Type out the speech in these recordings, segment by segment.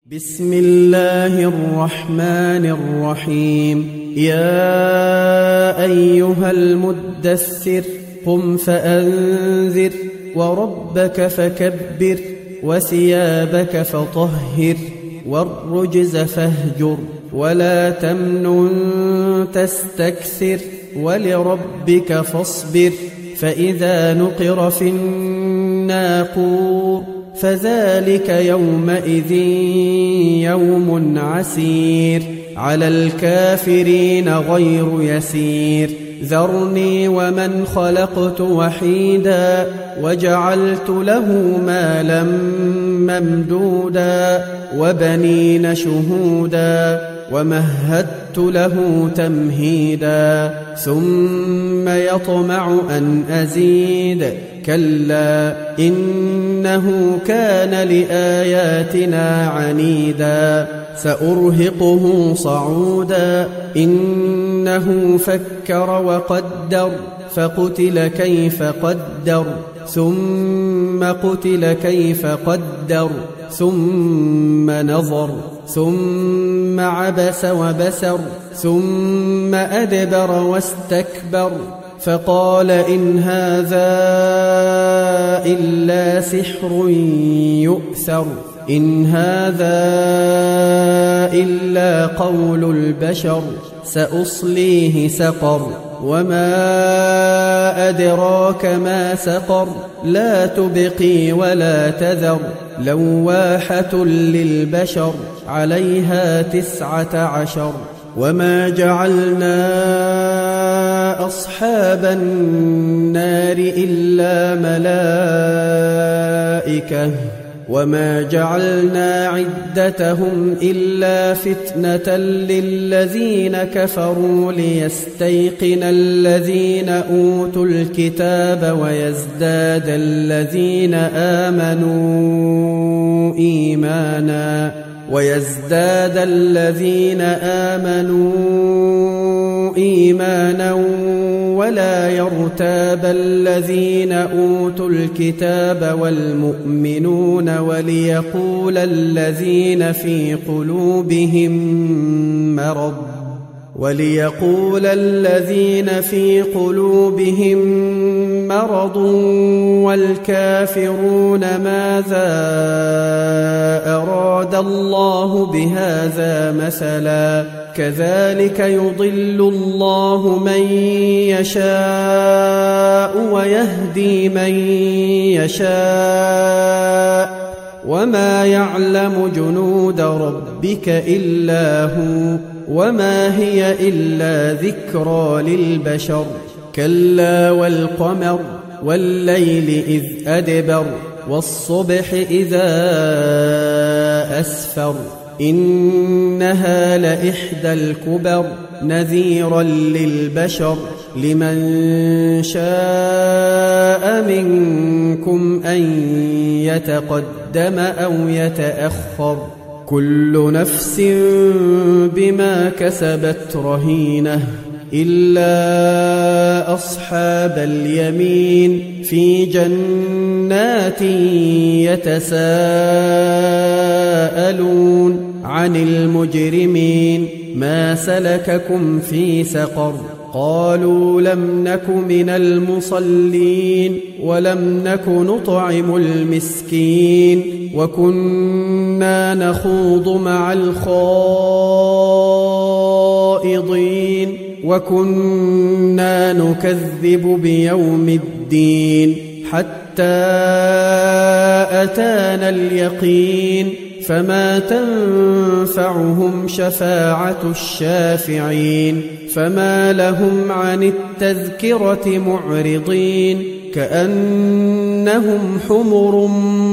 بسم الله الرحمن الرحيم. يا أيها المدثر قم فأنذر وربك فكبر وثيابك فطهر والرجز فاهجر ولا تمنن تستكثر ولربك فاصبر. فإذا نقر في الناقور فذلك يومئذ يوم عسير على الكافرين غير يسير. ذرني ومن خلقت وحيدا وجعلت له مالا ممدودا وبنين شهودا ومهدت له تمهيدا ثم يطمع أن أزيد كلا إنه كان لآياتنا عنيدا سأرهقه صعودا إنه فكر وقدر فقتل كيف قدر ثم قتل كيف قدر ثم نظر ثم عبس وبسر ثم أدبر واستكبر فقال إن هذا إلا سحر يؤثر إن هذا إلا قول البشر سأصليه سقر وما أدراك ما سقر لا تبقي ولا تذر لواحة للبشر عليها 19 وما جعلنا أصحاب النار إلا ملائكة وما جعلنا عدتهم إلا فتنة للذين كفروا ليستيقن الذين أوتوا الكتاب ويزداد الذين آمنوا إيمانا ولا يرتاب الذين أوتوا الكتاب والمؤمنون وليقول الذين في قلوبهم مرض والكافرون ماذا أراد الله بهذا مثلا كذلك يضل الله من يشاء ويهدي من يشاء وما يعلم جنود ربك إلا هو وما هي إلا ذكرى للبشر. كلا والقمر والليل إذ أدبر والصبح إذا أسفر إنها لإحدى الكبر نذيرا للبشر لمن شاء منكم أن يتقدم أو يتأخر كل نفس بما كسبت رهينة إلا أصحاب اليمين في جنات يتساءلون عن المجرمين ما سلككم في سقر قالوا لم نك من المصلين ولم نك نطعم المسكين وكنا نخوض مع الخائضين وكنا نكذب بيوم الدين حتى أتانا اليقين فما تنفعهم شفاعة الشافعين فما لهم عن التذكرة معرضين كأنهم حمر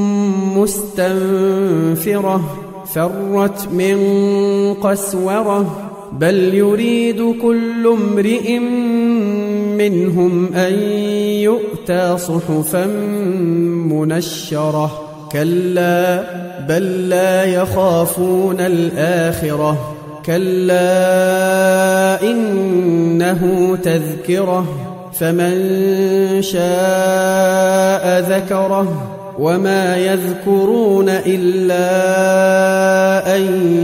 مستنفرة فرت من قسورة بل يريد كل امرئ منهم أن يؤتى صحفا منشرة كلا بل لا يخافون الآخرة كلا إنه تذكرة فمن شاء ذكره وما يذكرون إلا أن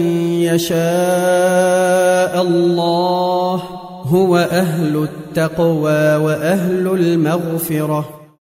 يشاء الله هو أهل التقوى وأهل المغفرة